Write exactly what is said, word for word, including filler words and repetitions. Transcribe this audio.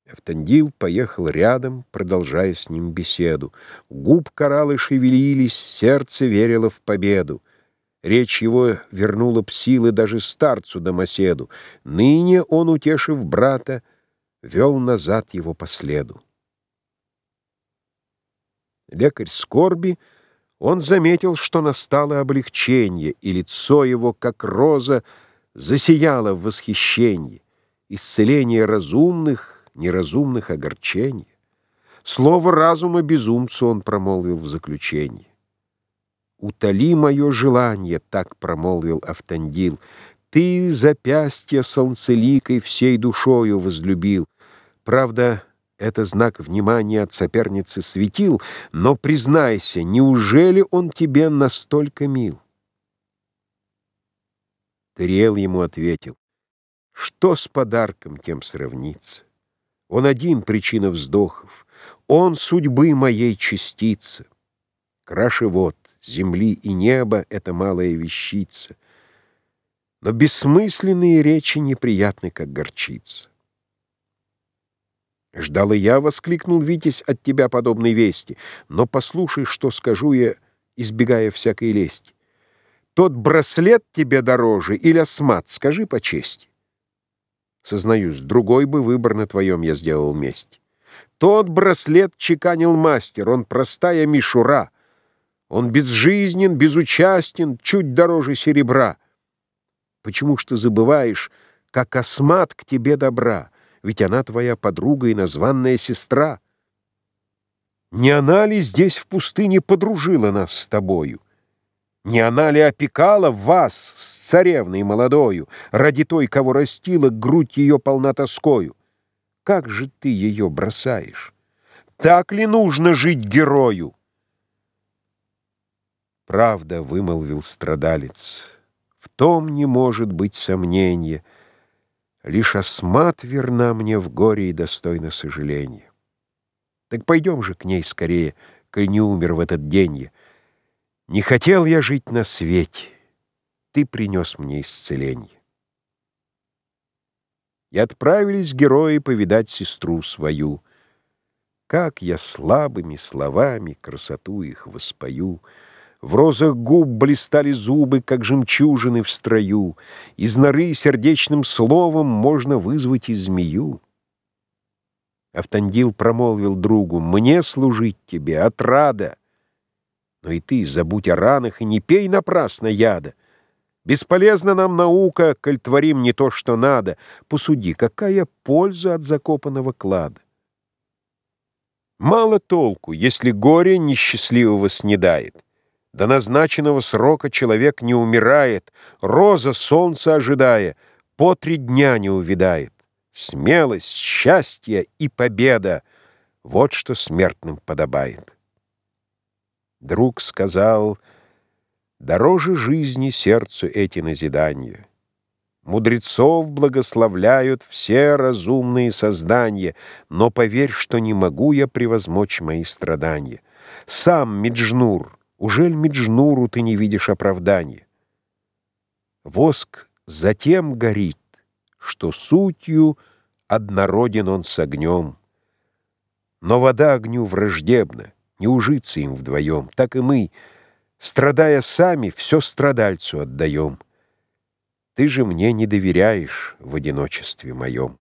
Автандил поехал рядом, продолжая с ним беседу. Губ кораллы шевелились, сердце верило в победу. Речь его вернула б силы даже старцу-домоседу. Ныне он, утешив брата, вел назад его по следу. Лекарь скорби, он заметил, что настало облегчение, и лицо его, как роза, засияло в восхищении. Исцеление разумных, неразумных огорчений. Слово разума безумцу он промолвил в заключении. «Утоли мое желание», — так промолвил Автандил, «ты запястье солнцеликой всей душою возлюбил. Правда, это знак внимания от соперницы светил, но, признайся, неужели он тебе настолько мил?» Тыриэл ему ответил: «Что с подарком тем сравнится? Он один причина вздохов, он судьбы моей частица. Краше вод, земли и неба — это малая вещица, но бессмысленные речи неприятны, как горчица». «Ждал и я», — воскликнул Витязь, — «от тебя подобной вести, но послушай, что скажу я, избегая всякой лести. Тот браслет тебе дороже или осмат, скажи по чести?» «Сознаюсь, другой бы выбор на твоем я сделал месте. Тот браслет чеканил мастер, он простая мишура, он безжизнен, безучастен, чуть дороже серебра. Почему ж ты забываешь, как осмат к тебе добра? Ведь она твоя подруга и названная сестра. Не она ли здесь в пустыне подружила нас с тобою? Не она ли опекала вас с царевной молодою, ради той, кого растила, грудь ее полна тоскою? Как же ты ее бросаешь? Так ли нужно жить герою?» «Правда», — вымолвил страдалец, — «в том не может быть сомнения. Лишь осмат верна мне в горе и достойна сожаления. Так пойдем же к ней скорее, коль не умер в этот день я. Не хотел я жить на свете, ты принес мне исцеление». И отправились герои повидать сестру свою. Как я слабыми словами красоту их воспою! В розах губ блистали зубы, как жемчужины в строю. Из норы сердечным словом можно вызвать и змею. Автандил промолвил другу: «Мне служить тебе отрада. Но и ты забудь о ранах и не пей напрасно яда. Бесполезна нам наука, коль творим не то, что надо. Посуди, какая польза от закопанного клада? Мало толку, если горе несчастливого снедает. До назначенного срока человек не умирает, роза, солнца ожидая, по три дня не увядает. Смелость, счастье и победа — вот что смертным подобает». Друг сказал: «Дороже жизни сердцу эти назидания. Мудрецов благословляют все разумные создания, но поверь, что не могу я превозмочь мои страдания. Сам Меджнур, ужель Меджнуру ты не видишь оправдания? Воск затем горит, что сутью однороден он с огнем. Но вода огню враждебна, не ужиться им вдвоем. Так и мы, страдая сами, все страдальцу отдаем. Ты же мне не доверяешь в одиночестве моем».